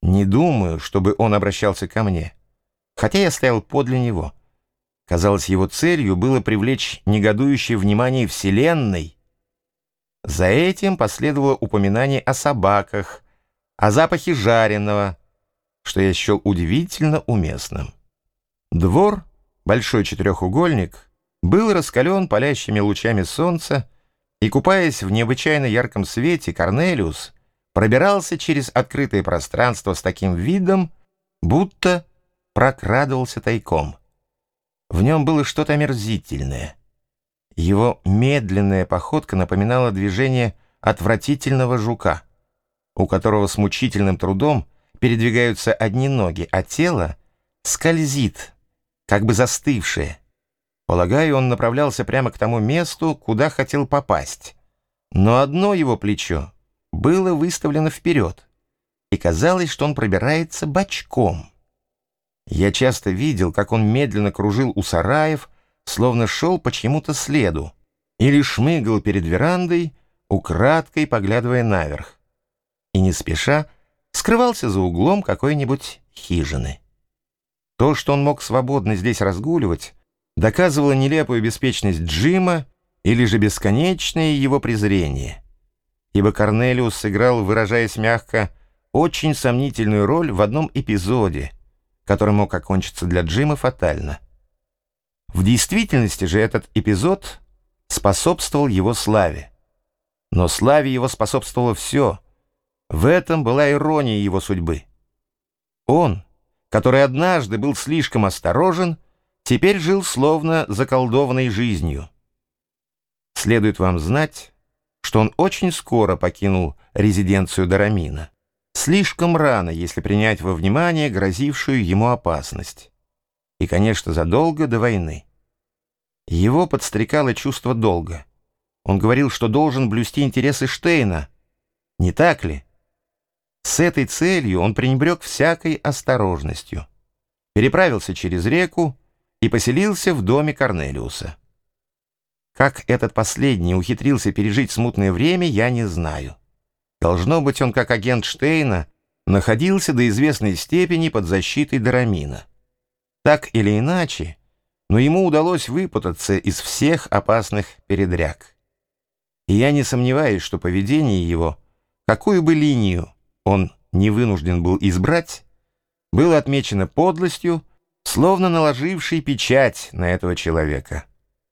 Не думаю, чтобы он обращался ко мне, хотя я стоял подле него. Казалось, его целью было привлечь негодующее внимание Вселенной. За этим последовало упоминание о собаках, о запахе жареного, что я счел удивительно уместным. Двор, большой четырехугольник, был раскален палящими лучами солнца, и, купаясь в необычайно ярком свете, Корнелиус пробирался через открытое пространство с таким видом, будто прокрадывался тайком. В нем было что-то омерзительное. Его медленная походка напоминала движение отвратительного жука, у которого с мучительным трудом передвигаются одни ноги, а тело скользит, как бы застывшее. Полагаю, он направлялся прямо к тому месту, куда хотел попасть. Но одно его плечо было выставлено вперед, и казалось, что он пробирается бочком. Я часто видел, как он медленно кружил у сараев, словно шел по чьему-то следу, или шмыгал перед верандой, украдкой поглядывая наверх, и не спеша скрывался за углом какой-нибудь хижины. То, что он мог свободно здесь разгуливать, доказывало нелепую беспечность Джима или же бесконечное его презрение, ибо Корнелиус сыграл, выражаясь мягко, очень сомнительную роль в одном эпизоде, который мог окончиться для Джима фатально. В действительности же этот эпизод способствовал его славе. Но славе его способствовало все. В этом была ирония его судьбы. Он, который однажды был слишком осторожен, теперь жил словно заколдованной жизнью. Следует вам знать, что он очень скоро покинул резиденцию Дорамина. Слишком рано, если принять во внимание грозившую ему опасность. И, конечно, задолго до войны. Его подстрекало чувство долга. Он говорил, что должен блюсти интересы Штейна. Не так ли? С этой целью он пренебрег всякой осторожностью. Переправился через реку и поселился в доме Корнелиуса. Как этот последний ухитрился пережить смутное время, я не знаю. Должно быть, он, как агент Штейна, находился до известной степени под защитой Дорамина. Так или иначе, но ему удалось выпутаться из всех опасных передряг. И я не сомневаюсь, что поведение его, какую бы линию он не вынужден был избрать, было отмечено подлостью, словно наложившей печать на этого человека.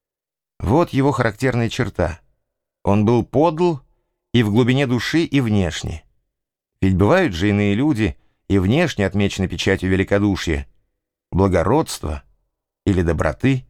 Вот его характерная черта. Он был подл и в глубине души, и внешне. Ведь бывают же иные люди, и внешне отмечены печатью великодушия, благородства или доброты.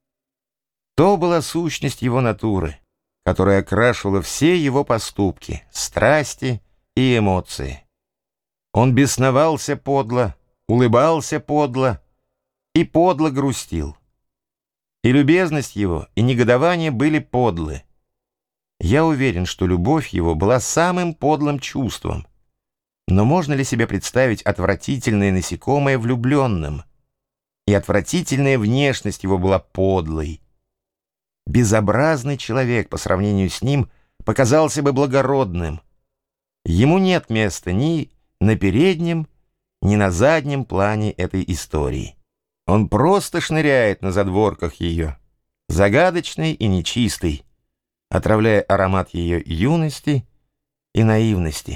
То была сущность его натуры, которая окрашивала все его поступки, страсти и эмоции. Он бесновался подло, улыбался подло и подло грустил. И любезность его, и негодование были подлы. Я уверен, что любовь его была самым подлым чувством. Но можно ли себе представить отвратительное насекомое влюбленным? И отвратительная внешность его была подлой. Безобразный человек по сравнению с ним показался бы благородным. Ему нет места ни на переднем, ни на заднем плане этой истории. Он просто шныряет на задворках ее, загадочный и нечистый, отравляя аромат ее юности и наивности.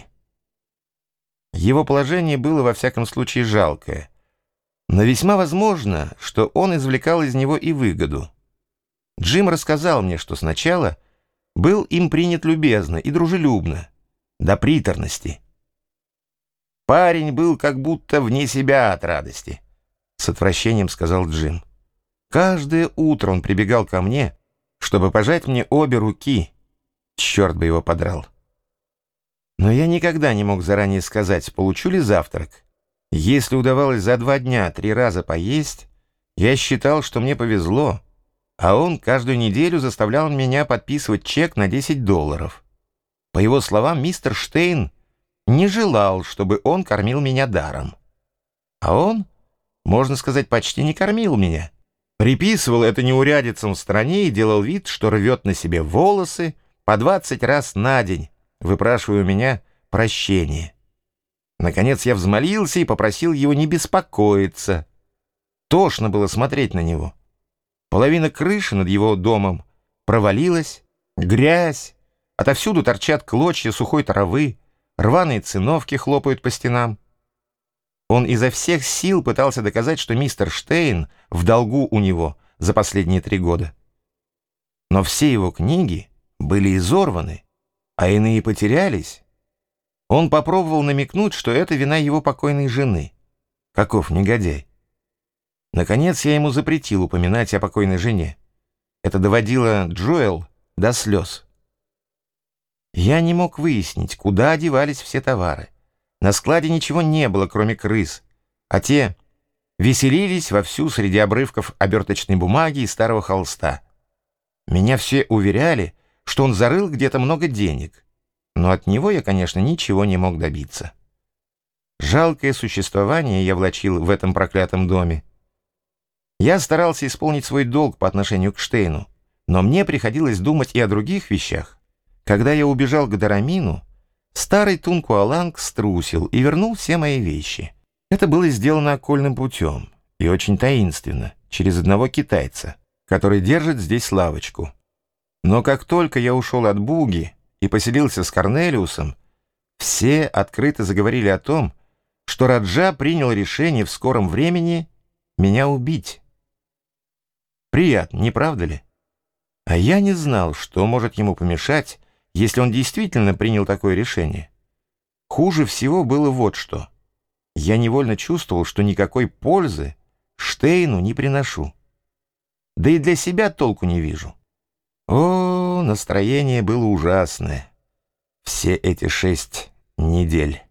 Его положение было во всяком случае жалкое, но весьма возможно, что он извлекал из него и выгоду. Джим рассказал мне, что сначала был им принят любезно и дружелюбно, до приторности. Парень был как будто вне себя от радости, с отвращением сказал Джим. Каждое утро он прибегал ко мне, чтобы пожать мне обе руки. Черт бы его подрал. Но я никогда не мог заранее сказать, получу ли завтрак. Если удавалось за 2 дня 3 раза поесть, я считал, что мне повезло, а он каждую неделю заставлял меня подписывать чек на $10. По его словам, мистер Штейн не желал, чтобы он кормил меня даром. А он, можно сказать, почти не кормил меня. Приписывал это неурядицам в стране и делал вид, что рвет на себе волосы по 20 раз на день, выпрашивая у меня прощения. Наконец я взмолился и попросил его не беспокоиться. Тошно было смотреть на него. Половина крыши над его домом провалилась, грязь, отовсюду торчат клочья сухой травы, рваные циновки хлопают по стенам. Он изо всех сил пытался доказать, что мистер Штейн в долгу у него за последние 3 года. Но все его книги были изорваны, а иные потерялись. Он попробовал намекнуть, что это вина его покойной жены. Каков негодяй! Наконец я ему запретил упоминать о покойной жене. Это доводило Джоэл до слез. Я не мог выяснить, куда одевались все товары. На складе ничего не было, кроме крыс, а те веселились вовсю среди обрывков оберточной бумаги и старого холста. Меня все уверяли, что он зарыл где-то много денег, но от него я, конечно, ничего не мог добиться. Жалкое существование я влачил в этом проклятом доме. Я старался исполнить свой долг по отношению к Штейну, но мне приходилось думать и о других вещах. Когда я убежал к Дорамину, старый Тункуаланг струсил и вернул все мои вещи. Это было сделано окольным путем и очень таинственно, через одного китайца, который держит здесь лавочку. Но как только я ушел от Буги и поселился с Корнелиусом, все открыто заговорили о том, что Раджа принял решение в скором времени меня убить. Приятно, не правда ли? А я не знал, что может ему помешать, если он действительно принял такое решение. Хуже всего было вот что. Я невольно чувствовал, что никакой пользы Штейну не приношу. Да и для себя толку не вижу. О, настроение было ужасное. Все эти 6 недель.